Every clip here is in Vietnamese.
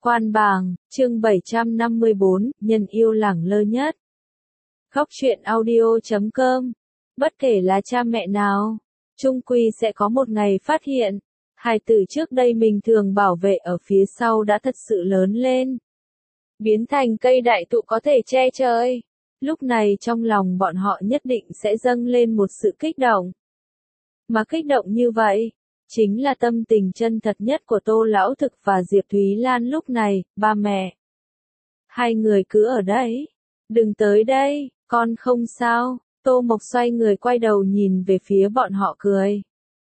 Quan bàng, chương 754, nhân yêu lẳng lơ nhất. Góc truyện audio.com. Bất kể là cha mẹ nào, chung quy sẽ có một ngày phát hiện, hài tử trước đây mình thường bảo vệ ở phía sau đã thật sự lớn lên. Biến thành cây đại thụ có thể che trời. Lúc này trong lòng bọn họ nhất định sẽ dâng lên một sự kích động. Mà kích động như vậy, chính là tâm tình chân thật nhất của Tô Lão Thực và Diệp Thúy Lan lúc này. Ba mẹ, hai người cứ ở đấy, đừng tới đây, con không sao. Tô Mộc xoay người quay đầu nhìn về phía bọn họ cười,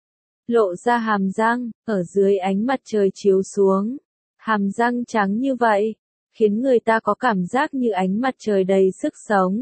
lộ ra hàm răng, ở dưới ánh mặt trời chiếu xuống, hàm răng trắng như vậy, khiến người ta có cảm giác như ánh mặt trời đầy sức sống.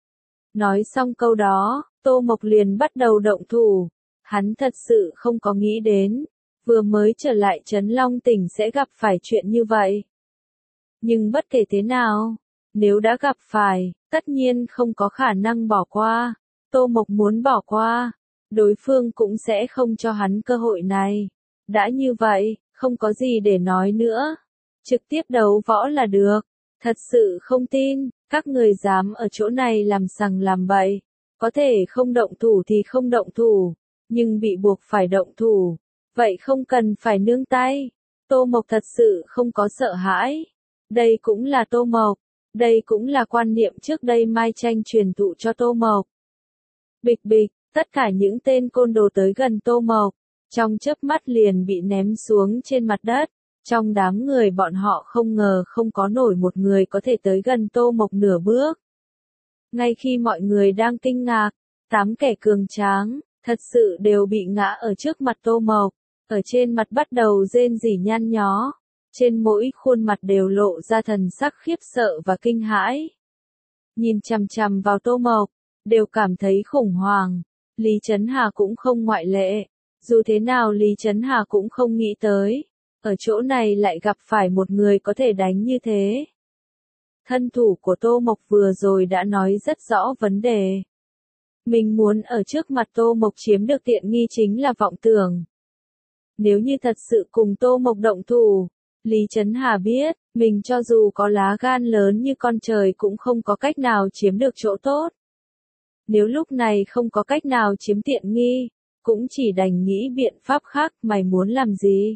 Nói xong câu đó, Tô Mộc liền bắt đầu động thủ. Hắn thật sự không có nghĩ đến, vừa mới trở lại Trấn Long Tỉnh sẽ gặp phải chuyện như vậy. Nhưng bất kể thế nào, nếu đã gặp phải, tất nhiên không có khả năng bỏ qua. Tô Mộc muốn bỏ qua, đối phương cũng sẽ không cho hắn cơ hội này. Đã như vậy, không có gì để nói nữa. Trực tiếp đấu võ là được. Thật sự không tin, các người dám ở chỗ này làm sằng làm bậy. Có thể không động thủ thì không động thủ. Nhưng bị buộc phải động thủ, vậy không cần phải nương tay. Tô Mộc thật sự không có sợ hãi. Đây cũng là Tô Mộc, đây cũng là quan niệm trước đây Mai Tranh truyền thụ cho Tô Mộc. Bịch bịch, tất cả những tên côn đồ tới gần Tô Mộc, trong chớp mắt liền bị ném xuống trên mặt đất. Trong đám người bọn họ không ngờ không có nổi một người có thể tới gần Tô Mộc nửa bước. Ngay khi mọi người đang kinh ngạc, 8 kẻ cường tráng thật sự đều bị ngã ở trước mặt Tô Mộc, ở trên mặt bắt đầu rên rỉ nhăn nhó, trên mỗi khuôn mặt đều lộ ra thần sắc khiếp sợ và kinh hãi. Nhìn chằm chằm vào Tô Mộc, đều cảm thấy khủng hoảng, Lý Chấn Hà cũng không ngoại lệ, dù thế nào Lý Chấn Hà cũng không nghĩ tới, ở chỗ này lại gặp phải một người có thể đánh như thế. Thân thủ của Tô Mộc vừa rồi đã nói rất rõ vấn đề. Mình muốn ở trước mặt Tô Mộc chiếm được tiện nghi chính là vọng tưởng. Nếu như thật sự cùng Tô Mộc động thủ, Lý Chấn Hà biết, mình cho dù có lá gan lớn như con trời cũng không có cách nào chiếm được chỗ tốt. Nếu lúc này không có cách nào chiếm tiện nghi, cũng chỉ đành nghĩ biện pháp khác. Mày muốn làm gì?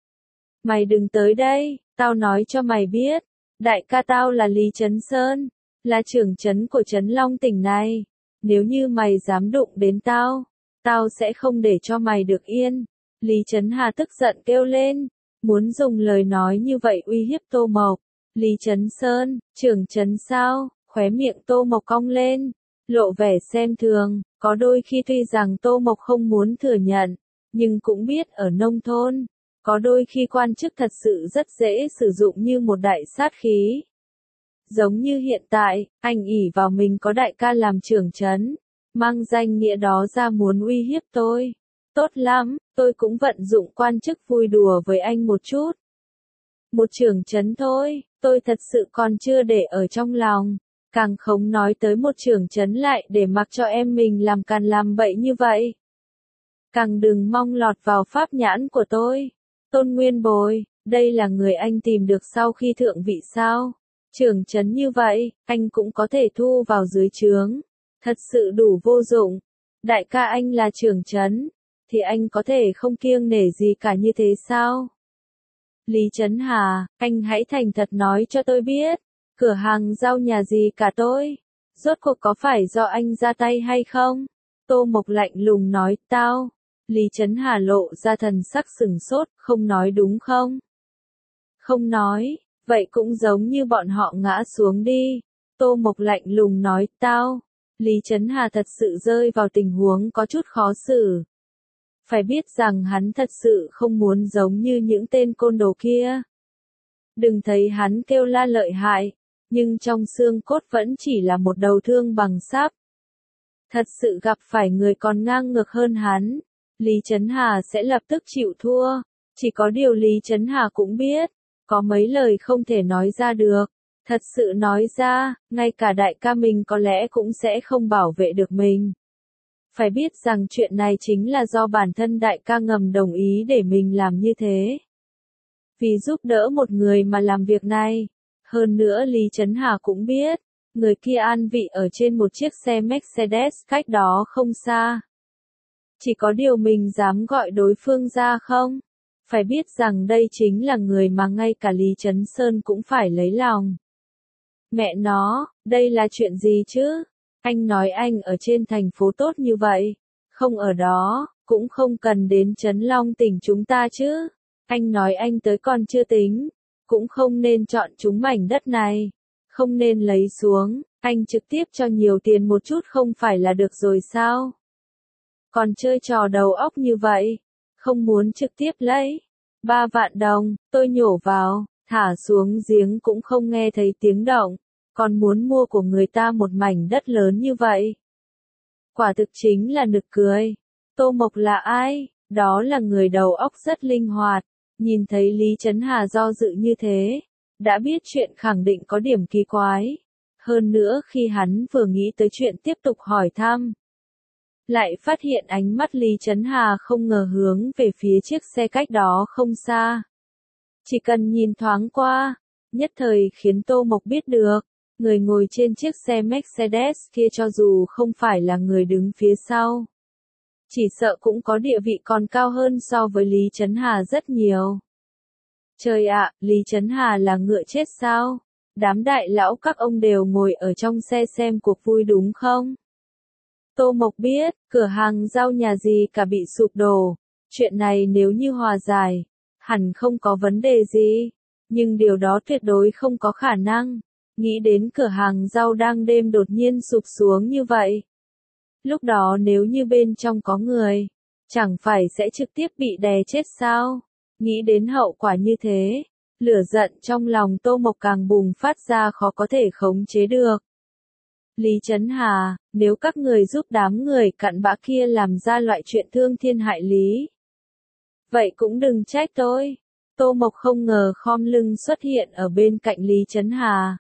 Mày đừng tới đây, tao nói cho mày biết, đại ca tao là Lý Chấn Sơn, là trưởng trấn của Trấn Long Tỉnh này. Nếu như mày dám đụng đến tao, tao sẽ không để cho mày được yên. Lý Chấn Hà tức giận kêu lên, muốn dùng lời nói như vậy uy hiếp Tô Mộc. Lý Chấn Sơn, trưởng trấn sao? Khóe miệng Tô Mộc cong lên, lộ vẻ xem thường. Có đôi khi tuy rằng Tô Mộc không muốn thừa nhận, nhưng cũng biết ở nông thôn, có đôi khi quan chức thật sự rất dễ sử dụng như một đại sát khí. Giống như hiện tại, anh ỷ vào mình có đại ca làm trưởng trấn, mang danh nghĩa đó ra muốn uy hiếp tôi. Tốt lắm, tôi cũng vận dụng quan chức vui đùa với anh một chút. Một trưởng trấn thôi, tôi thật sự còn chưa để ở trong lòng, càng không nói tới một trưởng trấn lại để mặc cho em mình làm càn làm bậy như vậy. Càng đừng mong lọt vào pháp nhãn của tôi. Tôn Nguyên Bồi, đây là người anh tìm được sau khi thượng vị sao? Trưởng trấn như vậy, anh cũng có thể thu vào dưới trướng. Thật sự đủ vô dụng. Đại ca anh là trưởng trấn, thì anh có thể không kiêng nể gì cả như thế sao? Lý Chấn Hà, anh hãy thành thật nói cho tôi biết, cửa hàng rau nhà gì cả tôi? Rốt cuộc có phải do anh ra tay hay không? Tô Mộc lạnh lùng nói, tao. Lý Chấn Hà lộ ra thần sắc sừng sốt, không nói đúng không? Không nói. Vậy cũng giống như bọn họ ngã xuống đi. Tô Mộc lạnh lùng nói, tao. Lý Chấn Hà thật sự rơi vào tình huống có chút khó xử. Phải biết rằng hắn thật sự không muốn giống như những tên côn đồ kia. Đừng thấy hắn kêu la lợi hại, nhưng trong xương cốt vẫn chỉ là một đầu thương bằng sắt. Thật sự gặp phải người còn ngang ngược hơn hắn, Lý Chấn Hà sẽ lập tức chịu thua. Chỉ có điều Lý Chấn Hà cũng biết, có mấy lời không thể nói ra được. Thật sự nói ra, ngay cả đại ca mình có lẽ cũng sẽ không bảo vệ được mình. Phải biết rằng chuyện này chính là do bản thân đại ca ngầm đồng ý để mình làm như thế. Vì giúp đỡ một người mà làm việc này. Hơn nữa Lý Trấn Hà cũng biết, người kia an vị ở trên một chiếc xe Mercedes cách đó không xa. Chỉ có điều mình dám gọi đối phương ra không? Phải biết rằng đây chính là người mà ngay cả Lý Trấn Sơn cũng phải lấy lòng. Mẹ nó, đây là chuyện gì chứ? Anh nói anh ở trên thành phố tốt như vậy, không ở đó, cũng không cần đến Trấn Long tỉnh chúng ta chứ. Anh nói anh tới còn chưa tính, cũng không nên chọn chúng mảnh đất này, không nên lấy xuống, anh trực tiếp cho nhiều tiền một chút không phải là được rồi sao? Còn chơi trò đầu óc như vậy, không muốn trực tiếp lấy 3 vạn đồng, tôi nhổ vào, thả xuống giếng cũng không nghe thấy tiếng động, còn muốn mua của người ta một mảnh đất lớn như vậy. Quả thực chính là nực cười. Tô Mộc là ai? Đó là người đầu óc rất linh hoạt, nhìn thấy Lý Trấn Hà do dự như thế, đã biết chuyện khẳng định có điểm kỳ quái. Hơn nữa khi hắn vừa nghĩ tới chuyện tiếp tục hỏi thăm, lại phát hiện ánh mắt Lý Trấn Hà không ngờ hướng về phía chiếc xe cách đó không xa. Chỉ cần nhìn thoáng qua, nhất thời khiến Tô Mộc biết được, người ngồi trên chiếc xe Mercedes kia cho dù không phải là người đứng phía sau, chỉ sợ cũng có địa vị còn cao hơn so với Lý Trấn Hà rất nhiều. Trời ạ, Lý Trấn Hà là ngựa chết sao? Đám đại lão các ông đều ngồi ở trong xe xem cuộc vui đúng không? Tô Mộc biết, cửa hàng rau nhà gì cả bị sụp đổ. Chuyện này nếu như hòa giải, hẳn không có vấn đề gì. Nhưng điều đó tuyệt đối không có khả năng. Nghĩ đến cửa hàng rau đang đêm đột nhiên sụp xuống như vậy. Lúc đó nếu như bên trong có người, chẳng phải sẽ trực tiếp bị đè chết sao? Nghĩ đến hậu quả như thế, lửa giận trong lòng Tô Mộc càng bùng phát ra khó có thể khống chế được. Lý Trấn Hà, nếu các người giúp đám người cặn bã kia làm ra loại chuyện thương thiên hại lý, vậy cũng đừng trách tôi. Tô Mộc không ngờ khom lưng xuất hiện ở bên cạnh Lý Trấn Hà.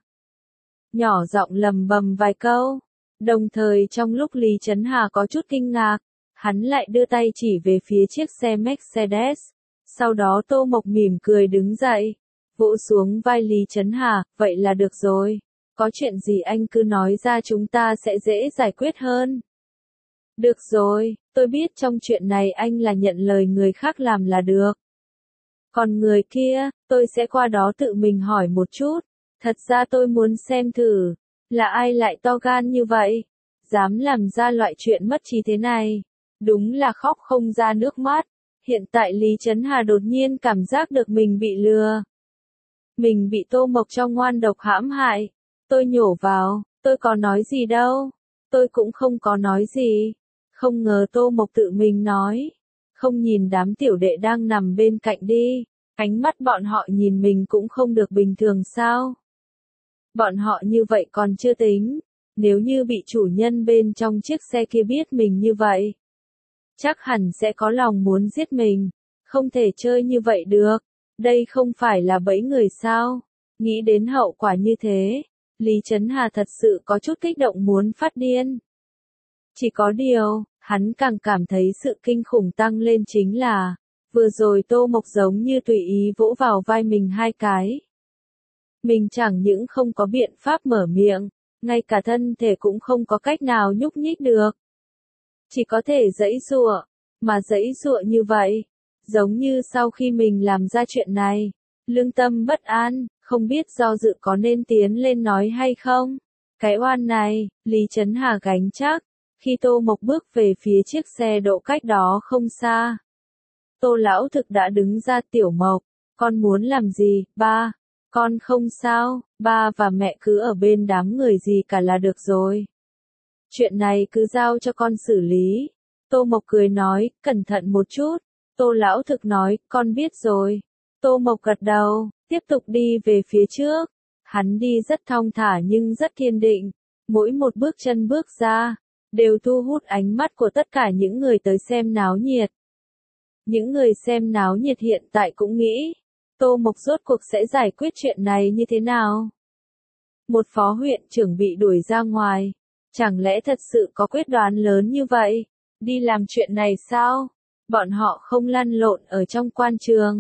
Nhỏ giọng lầm bầm vài câu, đồng thời trong lúc Lý Trấn Hà có chút kinh ngạc, hắn lại đưa tay chỉ về phía chiếc xe Mercedes. Sau đó Tô Mộc mỉm cười đứng dậy, vỗ xuống vai Lý Trấn Hà, vậy là được rồi. Có chuyện gì anh cứ nói ra chúng ta sẽ dễ giải quyết hơn. Được rồi, tôi biết trong chuyện này anh là nhận lời người khác làm là được. Còn người kia, tôi sẽ qua đó tự mình hỏi một chút. Thật ra tôi muốn xem thử, là ai lại to gan như vậy, dám làm ra loại chuyện mất trí thế này. Đúng là khóc không ra nước mắt. Hiện tại Lý Trấn Hà đột nhiên cảm giác được mình bị lừa. Mình bị Tô Mộc trong ngoan độc hãm hại. Tôi nhổ vào, tôi có nói gì đâu. Tôi cũng không có nói gì. Không ngờ Tô Mộc tự mình nói. Không nhìn đám tiểu đệ đang nằm bên cạnh đi. Ánh mắt bọn họ nhìn mình cũng không được bình thường sao. Bọn họ như vậy còn chưa tính. Nếu như bị chủ nhân bên trong chiếc xe kia biết mình như vậy, chắc hẳn sẽ có lòng muốn giết mình. Không thể chơi như vậy được. Đây không phải là bẫy người sao. Nghĩ đến hậu quả như thế, Lý Trấn Hà thật sự có chút kích động muốn phát điên. Chỉ có điều, hắn càng cảm thấy sự kinh khủng tăng lên chính là, vừa rồi Tô Mộc giống như tùy ý vỗ vào vai mình 2 cái. Mình chẳng những không có biện pháp mở miệng, ngay cả thân thể cũng không có cách nào nhúc nhích được. Chỉ có thể giãy giụa, mà giãy giụa như vậy, giống như sau khi mình làm ra chuyện này, lương tâm bất an, không biết do dự có nên tiến lên nói hay không. Cái oan này, Lý Trấn Hà gánh chắc, khi Tô Mộc bước về phía chiếc xe đỗ cách đó không xa. Tô lão thực đã đứng ra, Tiểu Mộc, con muốn làm gì, ba? Con không sao, ba và mẹ cứ ở bên đám người gì cả là được rồi. Chuyện này cứ giao cho con xử lý. Tô Mộc cười nói, cẩn thận một chút. Tô lão thực nói, con biết rồi. Tô Mộc gật đầu, tiếp tục đi về phía trước. Hắn đi rất thong thả nhưng rất kiên định. Mỗi một bước chân bước ra, đều thu hút ánh mắt của tất cả những người tới xem náo nhiệt. Những người xem náo nhiệt hiện tại cũng nghĩ, Tô Mộc rốt cuộc sẽ giải quyết chuyện này như thế nào? Một phó huyện trưởng bị đuổi ra ngoài. Chẳng lẽ thật sự có quyết đoán lớn như vậy? Đi làm chuyện này sao? Bọn họ không lăn lộn ở trong quan trường.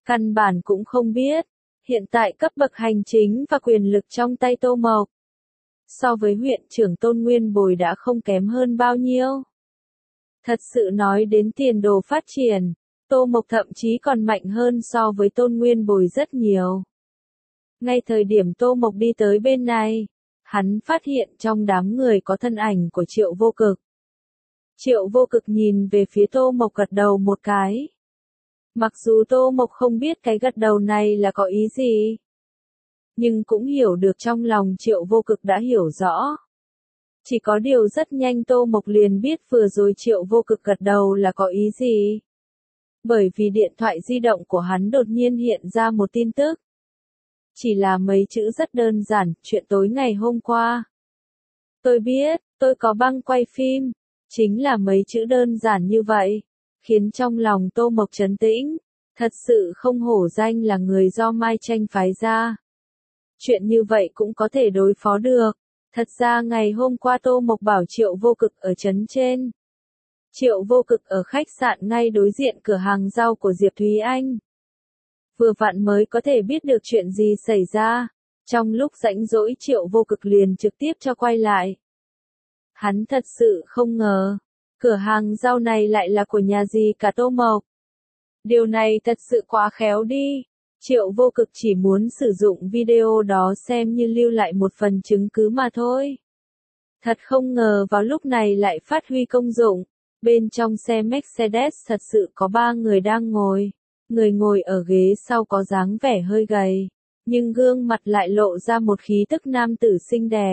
Căn bản cũng không biết, hiện tại cấp bậc hành chính và quyền lực trong tay Tô Mộc. So với huyện trưởng Tôn Nguyên Bồi đã không kém hơn bao nhiêu. Thật sự nói đến tiền đồ phát triển, Tô Mộc thậm chí còn mạnh hơn so với Tôn Nguyên Bồi rất nhiều. Ngay thời điểm Tô Mộc đi tới bên này, hắn phát hiện trong đám người có thân ảnh của Triệu Vô Cực. Triệu Vô Cực nhìn về phía Tô Mộc gật đầu một cái. Mặc dù Tô Mộc không biết cái gật đầu này là có ý gì, nhưng cũng hiểu được trong lòng Triệu Vô Cực đã hiểu rõ. Chỉ có điều rất nhanh Tô Mộc liền biết vừa rồi Triệu Vô Cực gật đầu là có ý gì. Bởi vì điện thoại di động của hắn đột nhiên hiện ra một tin tức. Chỉ là mấy chữ rất đơn giản, chuyện tối ngày hôm qua. Tôi biết, tôi có băng quay phim. Chính là mấy chữ đơn giản như vậy, khiến trong lòng Tô Mộc trấn tĩnh, thật sự không hổ danh là người do Mai Tranh phái ra. Chuyện như vậy cũng có thể đối phó được. Thật ra ngày hôm qua Tô Mộc bảo Triệu Vô Cực ở trấn trên. Triệu Vô Cực ở khách sạn ngay đối diện cửa hàng rau của Diệp Thúy Anh. Vừa vặn mới có thể biết được chuyện gì xảy ra. Trong lúc rảnh rỗi Triệu Vô Cực liền trực tiếp cho quay lại. Hắn thật sự không ngờ, cửa hàng rau này lại là của nhà gì cả Tô Mộc. Điều này thật sự quá khéo đi. Triệu Vô Cực chỉ muốn sử dụng video đó xem như lưu lại một phần chứng cứ mà thôi. Thật không ngờ vào lúc này lại phát huy công dụng. Bên trong xe Mercedes thật sự có 3 người đang ngồi. Người ngồi ở ghế sau có dáng vẻ hơi gầy, nhưng gương mặt lại lộ ra một khí tức nam tử xinh đẹp.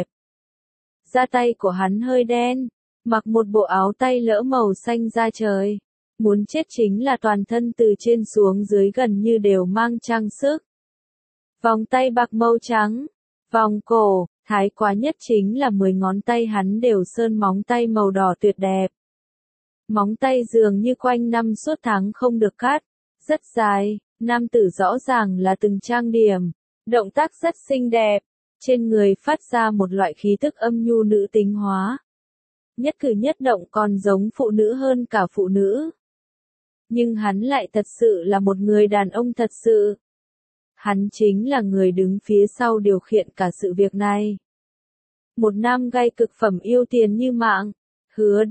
Da tay của hắn hơi đen, mặc một bộ áo tay lỡ màu xanh da trời. Muốn chết chính là toàn thân từ trên xuống dưới gần như đều mang trang sức. Vòng tay bạc màu trắng, vòng cổ, thái quá nhất chính là 10 ngón tay hắn đều sơn móng tay màu đỏ tuyệt đẹp. Móng tay dường như quanh năm suốt tháng không được cắt, rất dài, nam tử rõ ràng là từng trang điểm, động tác rất xinh đẹp. Trên người phát ra một loại khí tức âm nhu nữ tính hóa. Nhất cử nhất động còn giống phụ nữ hơn cả phụ nữ. Nhưng hắn lại thật sự là một người đàn ông thật sự. Hắn chính là người đứng phía sau điều khiển cả sự việc này. Một nam gay cực phẩm yêu tiền như mạng, Hứa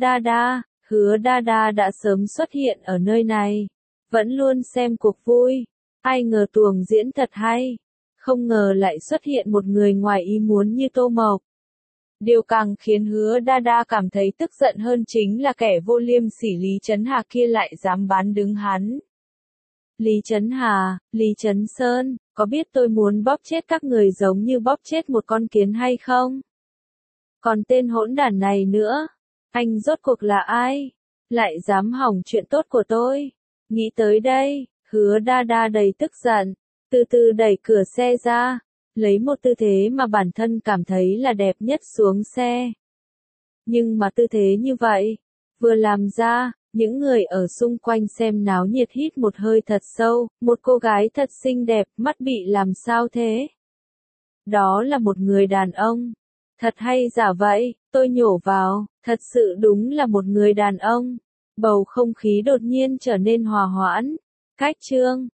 Đa Đa đã sớm xuất hiện ở nơi này. Vẫn luôn xem cuộc vui, ai ngờ tuồng diễn thật hay. Không ngờ lại xuất hiện một người ngoài ý muốn như Tô Mộc. Điều càng khiến Hứa Đa Đa cảm thấy tức giận hơn chính là kẻ vô liêm sỉ Lý Chấn Hà kia lại dám bán đứng hắn. Lý Chấn Hà, Lý Chấn Sơn, có biết tôi muốn bóp chết các người giống như bóp chết một con kiến hay không? Còn tên hỗn đản này nữa, anh rốt cuộc là ai? Lại dám hỏng chuyện tốt của tôi? Nghĩ tới đây, Hứa Đa Đa đầy tức giận. Từ từ đẩy cửa xe ra, lấy một tư thế mà bản thân cảm thấy là đẹp nhất xuống xe. Nhưng mà tư thế như vậy, vừa làm ra, những người ở xung quanh xem náo nhiệt hít một hơi thật sâu, một cô gái thật xinh đẹp, mắt bị làm sao thế? Đó là một người đàn ông. Thật hay giả vậy, tôi nhổ vào, thật sự đúng là một người đàn ông. Bầu không khí đột nhiên trở nên hòa hoãn. Cách chương